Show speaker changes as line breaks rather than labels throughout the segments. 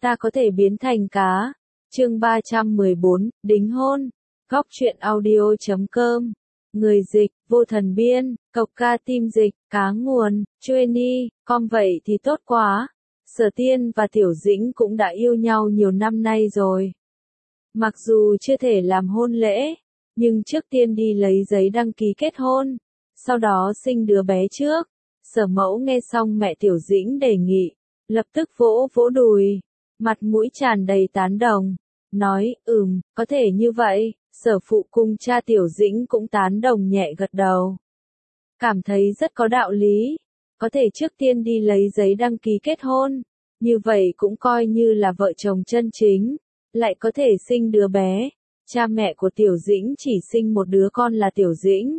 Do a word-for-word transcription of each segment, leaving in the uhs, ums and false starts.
ta có thể biến thành cá. Chương ba trăm mười bốn, đính hôn. Góc truyện audio chấm com. Người dịch, Vô Thần Biên, Cộc Ca Tim Dịch, Cá Nguồn, Chueni, com vậy thì tốt quá. Sở Tiên và Tiểu Dĩnh cũng đã yêu nhau nhiều năm nay rồi. Mặc dù chưa thể làm hôn lễ, nhưng trước tiên đi lấy giấy đăng ký kết hôn, sau đó sinh đứa bé trước. Sở Mẫu nghe xong mẹ Tiểu Dĩnh đề nghị, lập tức vỗ vỗ đùi, mặt mũi tràn đầy tán đồng, nói, ừm, có thể như vậy. Sở Phụ cùng cha Tiểu Dĩnh cũng tán đồng nhẹ gật đầu. Cảm thấy rất có đạo lý, có thể trước tiên đi lấy giấy đăng ký kết hôn, như vậy cũng coi như là vợ chồng chân chính, lại có thể sinh đứa bé. Cha mẹ của Tiểu Dĩnh chỉ sinh một đứa con là Tiểu Dĩnh.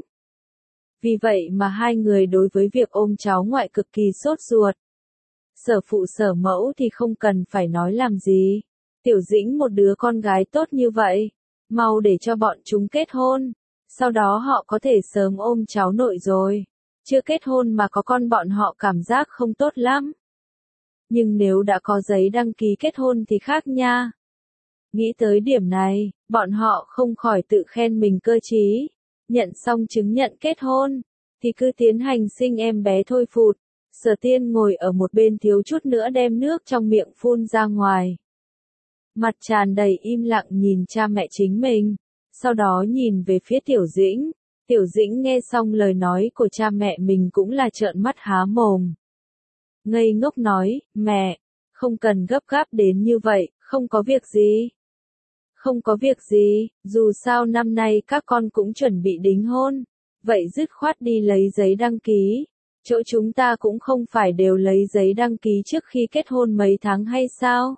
Vì vậy mà hai người đối với việc ôm cháu ngoại cực kỳ sốt ruột. Sở Phụ Sở Mẫu thì không cần phải nói làm gì. Tiểu Dĩnh một đứa con gái tốt như vậy, mau để cho bọn chúng kết hôn, sau đó họ có thể sớm ôm cháu nội rồi. Chưa kết hôn mà có con bọn họ cảm giác không tốt lắm. Nhưng nếu đã có giấy đăng ký kết hôn thì khác nha. Nghĩ tới điểm này, bọn họ không khỏi tự khen mình cơ trí. Nhận xong chứng nhận kết hôn, thì cứ tiến hành sinh em bé thôi phụt. Sở Tiên ngồi ở một bên thiếu chút nữa đem nước trong miệng phun ra ngoài. Mặt tràn đầy im lặng nhìn cha mẹ chính mình, sau đó nhìn về phía Tiểu Dĩnh. Tiểu Dĩnh nghe xong lời nói của cha mẹ mình cũng là trợn mắt há mồm. Ngây ngốc nói, mẹ, không cần gấp gáp đến như vậy, không có việc gì. Không có việc gì, dù sao năm nay các con cũng chuẩn bị đính hôn, vậy dứt khoát đi lấy giấy đăng ký. Chỗ chúng ta cũng không phải đều lấy giấy đăng ký trước khi kết hôn mấy tháng hay sao?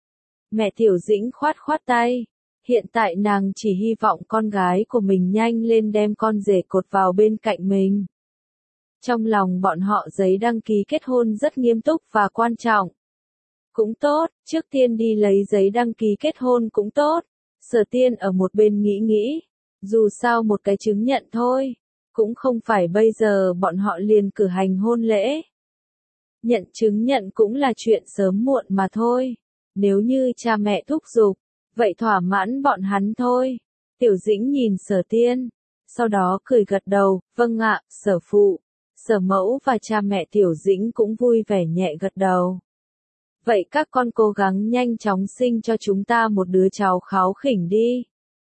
Mẹ Tiểu Dĩnh khoát khoát tay. Hiện tại nàng chỉ hy vọng con gái của mình nhanh lên đem con rể cột vào bên cạnh mình. Trong lòng bọn họ giấy đăng ký kết hôn rất nghiêm túc và quan trọng. Cũng tốt, trước tiên đi lấy giấy đăng ký kết hôn cũng tốt. Sở Tiên ở một bên nghĩ nghĩ. Dù sao một cái chứng nhận thôi, cũng không phải bây giờ bọn họ liền cử hành hôn lễ. Nhận chứng nhận cũng là chuyện sớm muộn mà thôi. Nếu như cha mẹ thúc giục, vậy thỏa mãn bọn hắn thôi. Tiểu Dĩnh nhìn Sở Tiên, sau đó cười gật đầu, vâng ạ, Sở Phụ. Sở Mẫu và cha mẹ Tiểu Dĩnh cũng vui vẻ nhẹ gật đầu. Vậy các con cố gắng nhanh chóng sinh cho chúng ta một đứa cháu kháu khỉnh đi.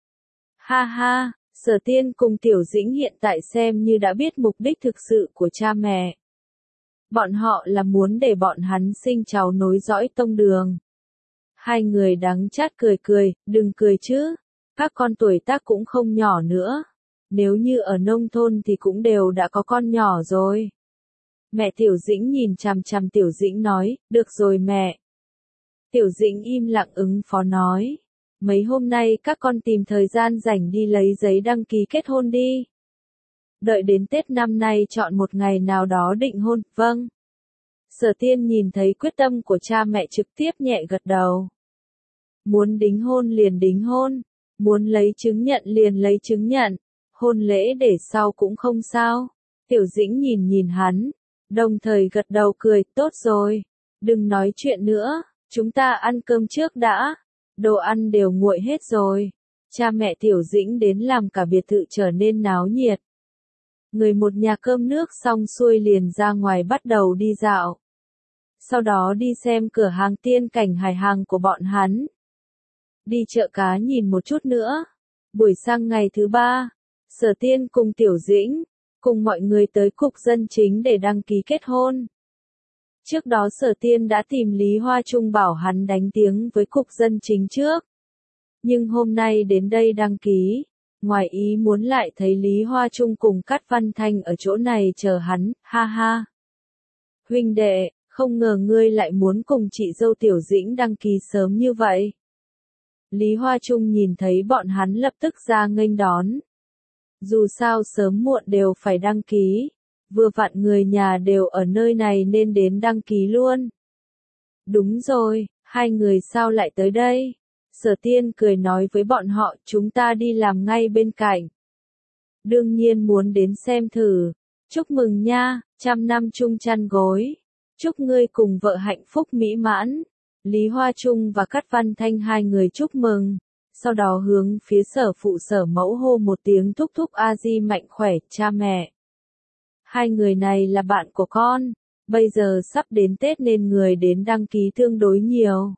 Ha ha, Sở Tiên cùng Tiểu Dĩnh hiện tại xem như đã biết mục đích thực sự của cha mẹ. Bọn họ là muốn để bọn hắn sinh cháu nối dõi tông đường. Hai người đắng chát cười cười, đừng cười chứ, các con tuổi tác cũng không nhỏ nữa. Nếu như ở nông thôn thì cũng đều đã có con nhỏ rồi. Mẹ Tiểu Dĩnh nhìn chằm chằm Tiểu Dĩnh nói, được rồi mẹ. Tiểu Dĩnh im lặng ứng phó nói, mấy hôm nay các con tìm thời gian rảnh đi lấy giấy đăng ký kết hôn đi. Đợi đến Tết năm nay chọn một ngày nào đó định hôn, vâng. Sở Tiên nhìn thấy quyết tâm của cha mẹ trực tiếp nhẹ gật đầu. Muốn đính hôn liền đính hôn, muốn lấy chứng nhận liền lấy chứng nhận, hôn lễ để sau cũng không sao. Tiểu Dĩnh nhìn nhìn hắn, đồng thời gật đầu cười, tốt rồi, đừng nói chuyện nữa, chúng ta ăn cơm trước đã, đồ ăn đều nguội hết rồi. Cha mẹ Tiểu Dĩnh đến làm cả biệt thự trở nên náo nhiệt. Người một nhà cơm nước xong xuôi liền ra ngoài bắt đầu đi dạo. Sau đó đi xem cửa hàng tiên cảnh hải hàng của bọn hắn. Đi chợ cá nhìn một chút nữa. Buổi sang ngày thứ ba, Sở Tiên cùng Tiểu Dĩnh, cùng mọi người tới cục dân chính để đăng ký kết hôn. Trước đó Sở Tiên đã tìm Lý Hoa Trung bảo hắn đánh tiếng với cục dân chính trước. Nhưng hôm nay đến đây đăng ký, ngoài ý muốn lại thấy Lý Hoa Trung cùng Cát Văn Thanh ở chỗ này chờ hắn, ha ha. Huynh đệ, không ngờ ngươi lại muốn cùng chị dâu Tiểu Dĩnh đăng ký sớm như vậy. Lý Hoa Trung nhìn thấy bọn hắn lập tức ra nghênh đón. Dù sao sớm muộn đều phải đăng ký, vừa vặn người nhà đều ở nơi này nên đến đăng ký luôn. Đúng rồi, hai người sao lại tới đây? Sở Tiên cười nói với bọn họ, chúng ta đi làm ngay bên cạnh. Đương nhiên muốn đến xem thử. Chúc mừng nha, trăm năm chung chăn gối. Chúc ngươi cùng vợ hạnh phúc mỹ mãn. Lý Hoa Trung và Cát Văn Thanh hai người chúc mừng, sau đó hướng phía sở phụ sở mẫu hô một tiếng thúc thúc a di mạnh khỏe, cha mẹ. Hai người này là bạn của con, bây giờ sắp đến Tết nên người đến đăng ký tương đối nhiều.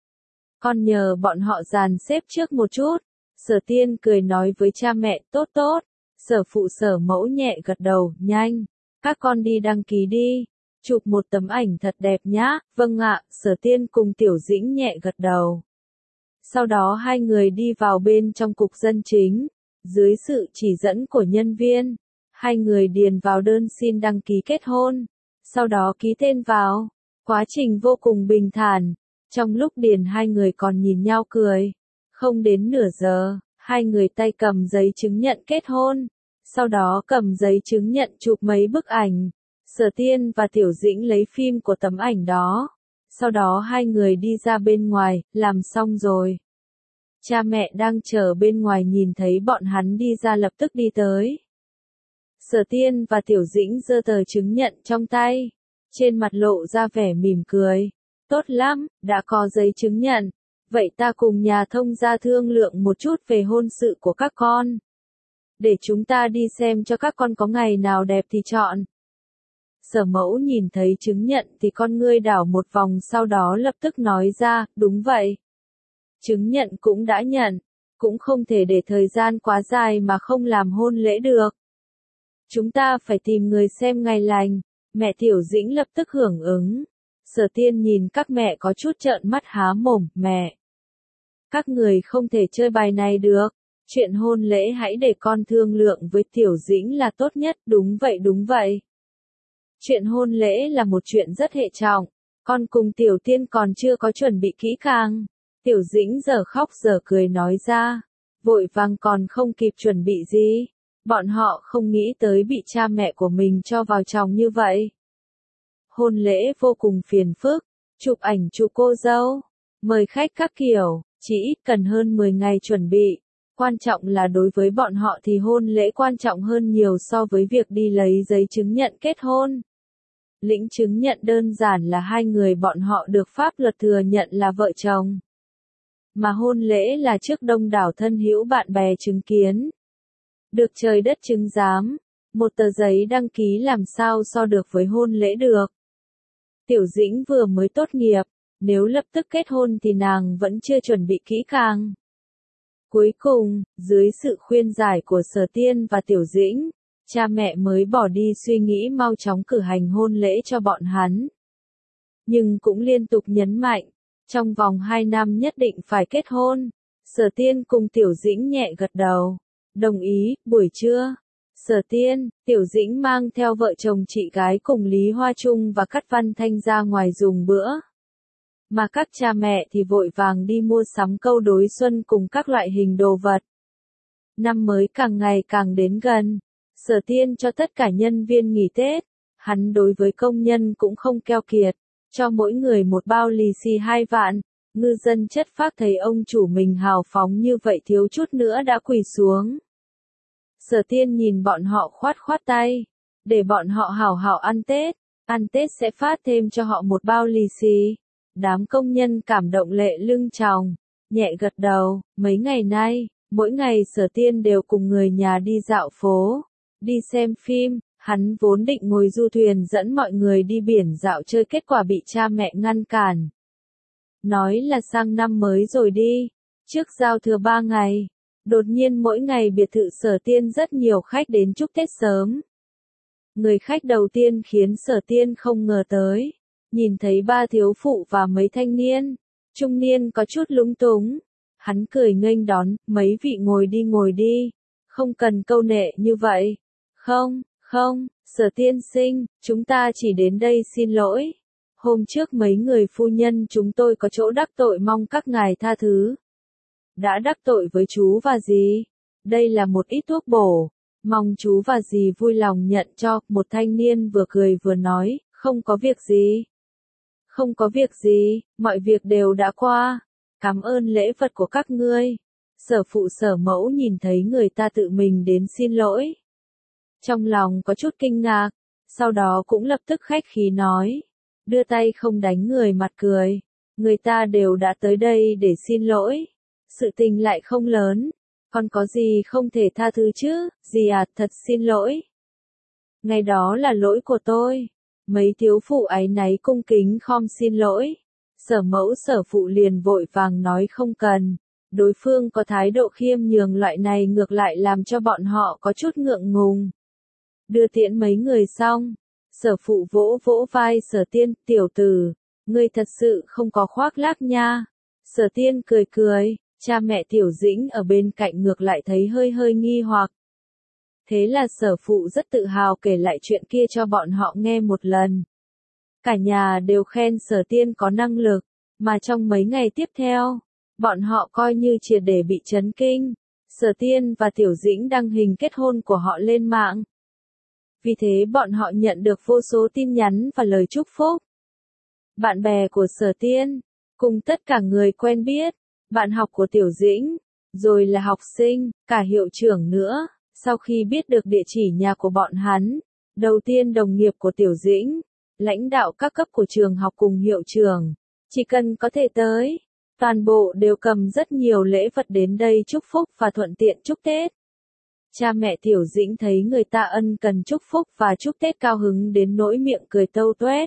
Con nhờ bọn họ dàn xếp trước một chút. Sở Tiên cười nói với cha mẹ, tốt tốt. Sở phụ sở mẫu nhẹ gật đầu, nhanh, các con đi đăng ký đi, chụp một tấm ảnh thật đẹp nhá. Vâng ạ, Sở Tiên cùng Tiểu Dĩnh nhẹ gật đầu. Sau đó hai người đi vào bên trong cục dân chính, dưới sự chỉ dẫn của nhân viên, hai người điền vào đơn xin đăng ký kết hôn, sau đó ký tên vào. Quá trình vô cùng bình thản, trong lúc điền hai người còn nhìn nhau cười. Không đến nửa giờ, hai người tay cầm giấy chứng nhận kết hôn, sau đó cầm giấy chứng nhận chụp mấy bức ảnh. Sở Tiên và Tiểu Dĩnh lấy phim của tấm ảnh đó. Sau đó hai người đi ra bên ngoài, làm xong rồi. Cha mẹ đang chờ bên ngoài nhìn thấy bọn hắn đi ra lập tức đi tới. Sở Tiên và Tiểu Dĩnh giơ tờ chứng nhận trong tay, trên mặt lộ ra vẻ mỉm cười. Tốt lắm, đã có giấy chứng nhận. Vậy ta cùng nhà thông gia thương lượng một chút về hôn sự của các con. Để chúng ta đi xem cho các con có ngày nào đẹp thì chọn. Sở mẫu nhìn thấy chứng nhận thì con ngươi đảo một vòng, sau đó lập tức nói ra, đúng vậy. Chứng nhận cũng đã nhận, cũng không thể để thời gian quá dài mà không làm hôn lễ được. Chúng ta phải tìm người xem ngày lành. Mẹ Tiểu Dĩnh lập tức hưởng ứng. Sở Tiên nhìn các mẹ có chút trợn mắt há mồm, mẹ. Các người không thể chơi bài này được. Chuyện hôn lễ hãy để con thương lượng với Tiểu Dĩnh là tốt nhất, đúng vậy đúng vậy. Chuyện hôn lễ là một chuyện rất hệ trọng, con cùng Tiểu Tiên còn chưa có chuẩn bị kỹ càng. Tiểu Dĩnh giờ khóc giờ cười nói ra, vội vàng còn không kịp chuẩn bị gì. Bọn họ không nghĩ tới bị cha mẹ của mình cho vào chồng như vậy. Hôn lễ vô cùng phiền phức, chụp ảnh chụp cô dâu, mời khách các kiểu, chỉ ít cần hơn mười ngày chuẩn bị. Quan trọng là đối với bọn họ thì hôn lễ quan trọng hơn nhiều so với việc đi lấy giấy chứng nhận kết hôn. Lĩnh chứng nhận đơn giản là hai người bọn họ được pháp luật thừa nhận là vợ chồng. Mà hôn lễ là trước đông đảo thân hữu bạn bè chứng kiến. Được trời đất chứng giám, một tờ giấy đăng ký làm sao so được với hôn lễ được. Tiểu Dĩnh vừa mới tốt nghiệp, nếu lập tức kết hôn thì nàng vẫn chưa chuẩn bị kỹ càng. Cuối cùng, dưới sự khuyên giải của Sở Tiên và Tiểu Dĩnh, cha mẹ mới bỏ đi suy nghĩ mau chóng cử hành hôn lễ cho bọn hắn. Nhưng cũng liên tục nhấn mạnh, trong vòng hai năm nhất định phải kết hôn. Sở Tiên cùng Tiểu Dĩnh nhẹ gật đầu, đồng ý. Buổi trưa, Sở Tiên, Tiểu Dĩnh mang theo vợ chồng chị gái cùng Lý Hoa Trung và Cát Văn Thanh ra ngoài dùng bữa. Mà các cha mẹ thì vội vàng đi mua sắm câu đối xuân cùng các loại hình đồ vật. Năm mới càng ngày càng đến gần, Sở Tiên cho tất cả nhân viên nghỉ Tết, hắn đối với công nhân cũng không keo kiệt, cho mỗi người một bao lì xì hai vạn. Ngư dân chất phác thấy ông chủ mình hào phóng như vậy thiếu chút nữa đã quỳ xuống. Sở Tiên nhìn bọn họ khoát khoát tay, để bọn họ hảo hảo ăn Tết, ăn Tết sẽ phát thêm cho họ một bao lì xì. Đám công nhân cảm động lệ lưng tròng, nhẹ gật đầu. Mấy ngày nay, mỗi ngày Sở Tiên đều cùng người nhà đi dạo phố, đi xem phim. Hắn vốn định ngồi du thuyền dẫn mọi người đi biển dạo chơi, kết quả bị cha mẹ ngăn cản. Nói là sang năm mới rồi đi, trước giao thừa ba ngày. Đột nhiên mỗi ngày biệt thự Sở Tiên rất nhiều khách đến chúc Tết sớm. Người khách đầu tiên khiến Sở Tiên không ngờ tới. Nhìn thấy ba thiếu phụ và mấy thanh niên, trung niên có chút lúng túng. Hắn cười nghênh đón, mấy vị ngồi đi ngồi đi, không cần câu nệ như vậy. Không, không, Sở tiên sinh, chúng ta chỉ đến đây xin lỗi. Hôm trước mấy người phu nhân chúng tôi có chỗ đắc tội, mong các ngài tha thứ. Đã đắc tội với chú và dì? Đây là một ít thuốc bổ, mong chú và dì vui lòng nhận cho. Một thanh niên vừa cười vừa nói, không có việc gì. Không có việc gì, mọi việc đều đã qua. Cảm ơn lễ vật của các ngươi. Sở phụ sở mẫu nhìn thấy người ta tự mình đến xin lỗi. Trong lòng có chút kinh ngạc, sau đó cũng lập tức khách khí nói. Đưa tay không đánh người mặt cười. Người ta đều đã tới đây để xin lỗi. Sự tình lại không lớn. Còn có gì không thể tha thứ chứ, dì à, thật xin lỗi. Ngày đó là lỗi của tôi. Mấy thiếu phụ áy náy cung kính khom xin lỗi. Sở mẫu sở phụ liền vội vàng nói không cần. Đối phương có thái độ khiêm nhường loại này ngược lại làm cho bọn họ có chút ngượng ngùng. Đưa tiễn mấy người xong. Sở phụ vỗ vỗ vai sở tiên, tiểu tử, ngươi thật sự không có khoác lác nha. Sở tiên cười cười, cha mẹ tiểu dĩnh ở bên cạnh ngược lại thấy hơi hơi nghi hoặc. Thế là sở phụ rất tự hào kể lại chuyện kia cho bọn họ nghe một lần. Cả nhà đều khen sở tiên có năng lực, mà trong mấy ngày tiếp theo, bọn họ coi như triệt để bị chấn kinh. Sở tiên và tiểu dĩnh đăng hình kết hôn của họ lên mạng. Vì thế bọn họ nhận được vô số tin nhắn và lời chúc phúc. Bạn bè của sở tiên, cùng tất cả người quen biết, bạn học của tiểu dĩnh, rồi là học sinh, cả hiệu trưởng nữa. Sau khi biết được địa chỉ nhà của bọn hắn, đầu tiên đồng nghiệp của tiểu dĩnh, lãnh đạo các cấp của trường học cùng hiệu trưởng, chỉ cần có thể tới, toàn bộ đều cầm rất nhiều lễ vật đến đây chúc phúc và thuận tiện chúc Tết. Cha mẹ tiểu dĩnh thấy người ta ân cần chúc phúc và chúc Tết cao hứng đến nỗi miệng cười tâu tuét.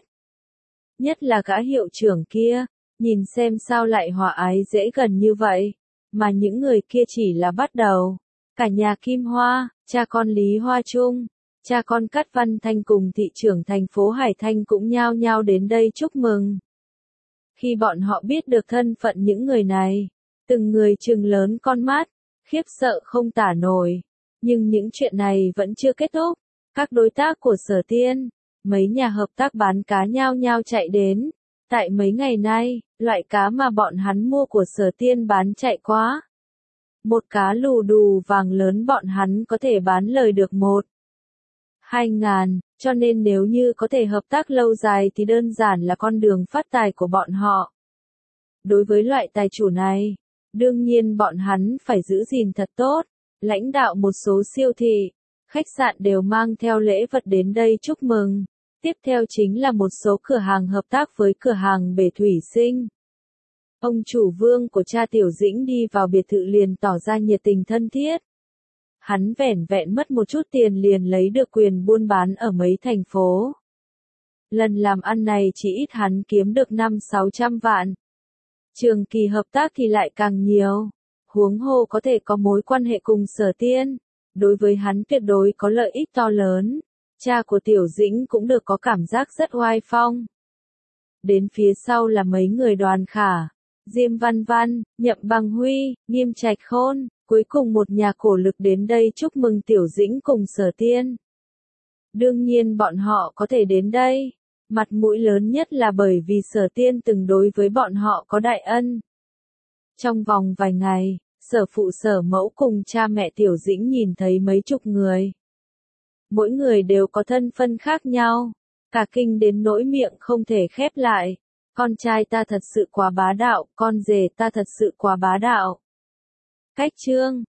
Nhất là gã hiệu trưởng kia, nhìn xem sao lại hòa ái dễ gần như vậy, mà những người kia chỉ là bắt đầu. Cả nhà Kim Hoa, cha con Lý Hoa Trung, cha con Cát Văn Thanh cùng thị trưởng thành phố Hải Thanh cũng nhao nhao đến đây chúc mừng. Khi bọn họ biết được thân phận những người này, từng người trừng lớn con mắt, khiếp sợ không tả nổi. Nhưng những chuyện này vẫn chưa kết thúc. Các đối tác của sở tiên, mấy nhà hợp tác bán cá nhao nhao chạy đến. Tại mấy ngày nay, loại cá mà bọn hắn mua của sở tiên bán chạy quá. Một cá lù đù vàng lớn bọn hắn có thể bán lời được một, hai ngàn, cho nên nếu như có thể hợp tác lâu dài thì đơn giản là con đường phát tài của bọn họ. Đối với loại tài chủ này, đương nhiên bọn hắn phải giữ gìn thật tốt. Lãnh đạo một số siêu thị, khách sạn đều mang theo lễ vật đến đây chúc mừng. Tiếp theo chính là một số cửa hàng hợp tác với cửa hàng bể thủy sinh. Ông chủ Vương của cha tiểu dĩnh đi vào biệt thự liền tỏ ra nhiệt tình thân thiết. Hắn vẻn vẹn mất một chút tiền liền lấy được quyền buôn bán ở mấy thành phố. Lần làm ăn này chỉ ít hắn kiếm được năm sáu trăm vạn. Trường kỳ hợp tác thì lại càng nhiều. Huống hồ có thể có mối quan hệ cùng sở tiên, đối với hắn tuyệt đối có lợi ích to lớn. Cha của tiểu dĩnh cũng được có cảm giác rất oai phong. Đến phía sau là mấy người Đoàn Khả, Diêm Văn Văn, Nhậm Bằng Huy, Nghiêm Trạch Khôn, cuối cùng một nhà cổ lực đến đây chúc mừng tiểu dĩnh cùng sở tiên. Đương nhiên bọn họ có thể đến đây, mặt mũi lớn nhất là bởi vì sở tiên từng đối với bọn họ có đại ân. Trong vòng vài ngày, sở phụ sở mẫu cùng cha mẹ tiểu dĩnh nhìn thấy mấy chục người. Mỗi người đều có thân phân khác nhau, cả kinh đến nỗi miệng không thể khép lại. Con trai ta thật sự quá bá đạo, con rể ta thật sự quá bá đạo. Cách chương